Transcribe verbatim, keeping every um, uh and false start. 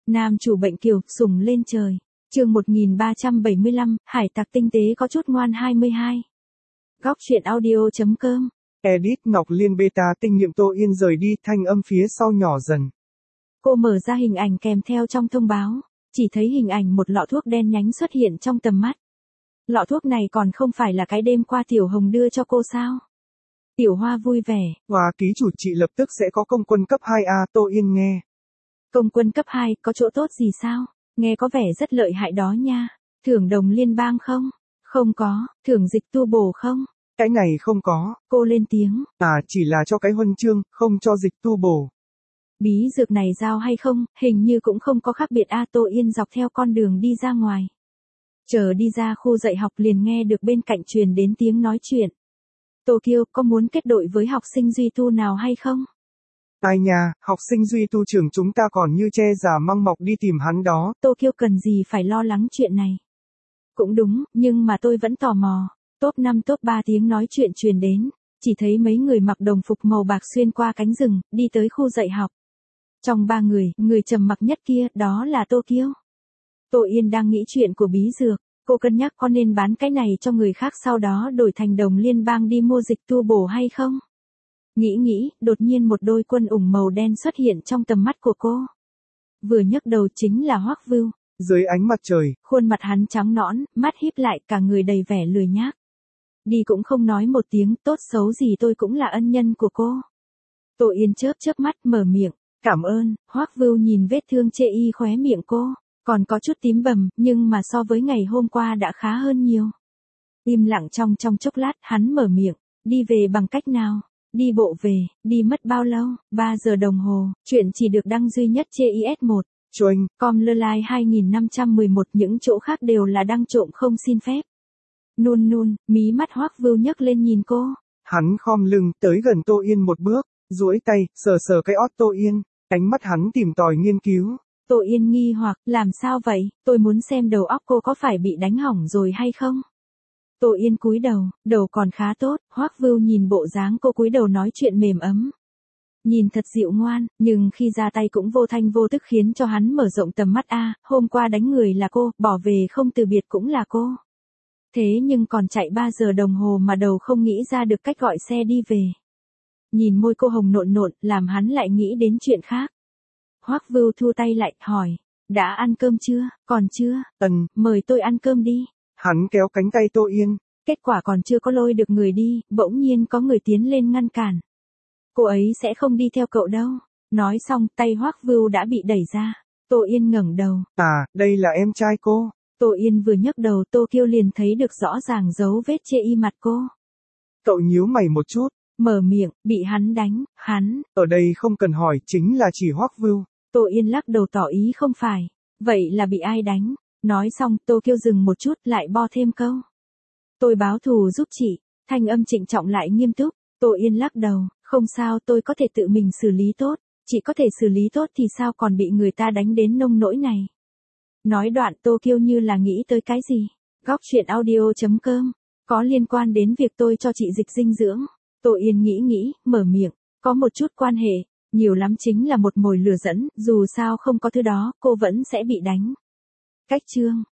Nam chủ bệnh kiều, sủng lên trời. Chương một nghìn ba trăm bảy mươi lăm, hải tặc tinh tế có chút ngoan hai mươi hai. Góc truyện audio chấm com. Edit Ngọc Liên beta tinh nghiệm Tô Yên rời đi, thanh âm phía sau nhỏ dần. Cô mở ra hình ảnh kèm theo trong thông báo, chỉ thấy hình ảnh một lọ thuốc đen nhánh xuất hiện trong tầm mắt. Lọ thuốc này còn không phải là cái đêm qua Tiểu Hồng đưa cho cô sao? Tiểu Hoa vui vẻ. Hoa ký chủ chị lập tức sẽ có công quân cấp hai A, Tô Yên nghe. Công quân cấp hai, có chỗ tốt gì sao? Nghe có vẻ rất lợi hại đó nha. Thưởng đồng liên bang không? Không có. Thưởng dịch tu bổ không? Cái này không có. Cô lên tiếng. À, chỉ là cho cái huân chương, không cho dịch tu bổ. Bí dược này giao hay không, hình như cũng không có khác biệt a. Tô Yên dọc theo con đường đi ra ngoài. Chờ đi ra khu dạy học liền nghe được bên cạnh truyền đến tiếng nói chuyện. Tô Kiêu, có muốn kết đội với học sinh duy tu nào hay không? Ai nha, học sinh duy tu trường chúng ta còn như che giả măng mọc đi tìm hắn đó. Tô Kiêu cần gì phải lo lắng chuyện này. Cũng đúng, nhưng mà tôi vẫn tò mò. Top năm top ba tiếng nói chuyện truyền đến. Chỉ thấy mấy người mặc đồng phục màu bạc xuyên qua cánh rừng, đi tới khu dạy học. Trong ba người, người trầm mặc nhất kia, đó là Tô Kiêu. Tô Yên đang nghĩ chuyện của bí dược. Cô cân nhắc có nên bán cái này cho người khác sau đó đổi thành đồng liên bang đi mua dịch tu bổ hay không? Nghĩ nghĩ, đột nhiên một đôi quân ủng màu đen xuất hiện trong tầm mắt của cô. Vừa nhấc đầu chính là Hoắc Vưu. Dưới ánh mặt trời, khuôn mặt hắn trắng nõn, mắt híp lại, cả người đầy vẻ lười nhác. Đi cũng không nói một tiếng, tốt xấu gì tôi cũng là ân nhân của cô. Tô Yên chớp chớp mắt mở miệng, cảm ơn. Hoắc Vưu nhìn vết thương chê y khóe miệng cô, còn có chút tím bầm, nhưng mà so với ngày hôm qua đã khá hơn nhiều. Im lặng trong trong chốc lát, hắn mở miệng, đi về bằng cách nào? Đi bộ về, đi mất bao lâu? ba giờ đồng hồ, chuyện chỉ được đăng duy nhất trên i ét một. Choanh, com lơ lai hai nghìn năm trăm mười một, những chỗ khác đều là đăng trộm không xin phép. Nun nun, mí mắt Hoắc Vưu nhấc lên nhìn cô. Hắn khom lưng, tới gần Tô Yên một bước, duỗi tay, sờ sờ cái ót Tô Yên, ánh mắt hắn tìm tòi nghiên cứu. Tô Yên nghi hoặc, làm sao vậy, tôi muốn xem đầu óc cô có phải bị đánh hỏng rồi hay không? Tô Yên cúi đầu, đầu còn khá tốt. Hoắc Vưu nhìn bộ dáng cô cúi đầu nói chuyện mềm ấm. Nhìn thật dịu ngoan, nhưng khi ra tay cũng vô thanh vô tức khiến cho hắn mở rộng tầm mắt a. Hôm qua đánh người là cô, bỏ về không từ biệt cũng là cô. Thế nhưng còn chạy ba giờ đồng hồ mà đầu không nghĩ ra được cách gọi xe đi về. Nhìn môi cô hồng nộn nộn, làm hắn lại nghĩ đến chuyện khác. Hoắc Vưu thu tay lại, hỏi, đã ăn cơm chưa? Còn chưa? Ừm, mời tôi ăn cơm đi. Hắn kéo cánh tay Tô Yên. Kết quả còn chưa có lôi được người đi, bỗng nhiên có người tiến lên ngăn cản. Cô ấy sẽ không đi theo cậu đâu. Nói xong, tay Hoắc Vưu đã bị đẩy ra. Tô Yên ngẩng đầu. À, đây là em trai cô. Tô Yên vừa nhấc đầu, Tô Kiêu liền thấy được rõ ràng dấu vết chê y mặt cô. Cậu nhíu mày một chút. Mở miệng, bị hắn đánh, hắn. Ở đây không cần hỏi, chính là chỉ Hoắc Vưu. Tô Yên lắc đầu tỏ ý không phải. Vậy là bị ai đánh? Nói xong, Tô Kiêu dừng một chút, lại bo thêm câu. Tôi báo thù giúp chị. Thanh âm trịnh trọng lại nghiêm túc. Tô Yên lắc đầu, không sao, tôi có thể tự mình xử lý tốt. Chị có thể xử lý tốt thì sao còn bị người ta đánh đến nông nỗi này. Nói đoạn Tô Kiêu như là nghĩ tới cái gì. Góc truyện audio chấm com. Có liên quan đến việc tôi cho chị dịch dinh dưỡng. Tô Yên nghĩ nghĩ, mở miệng. Có một chút quan hệ. Nhiều lắm chính là một mồi lừa dẫn, dù sao không có thứ đó, cô vẫn sẽ bị đánh. Cách chương.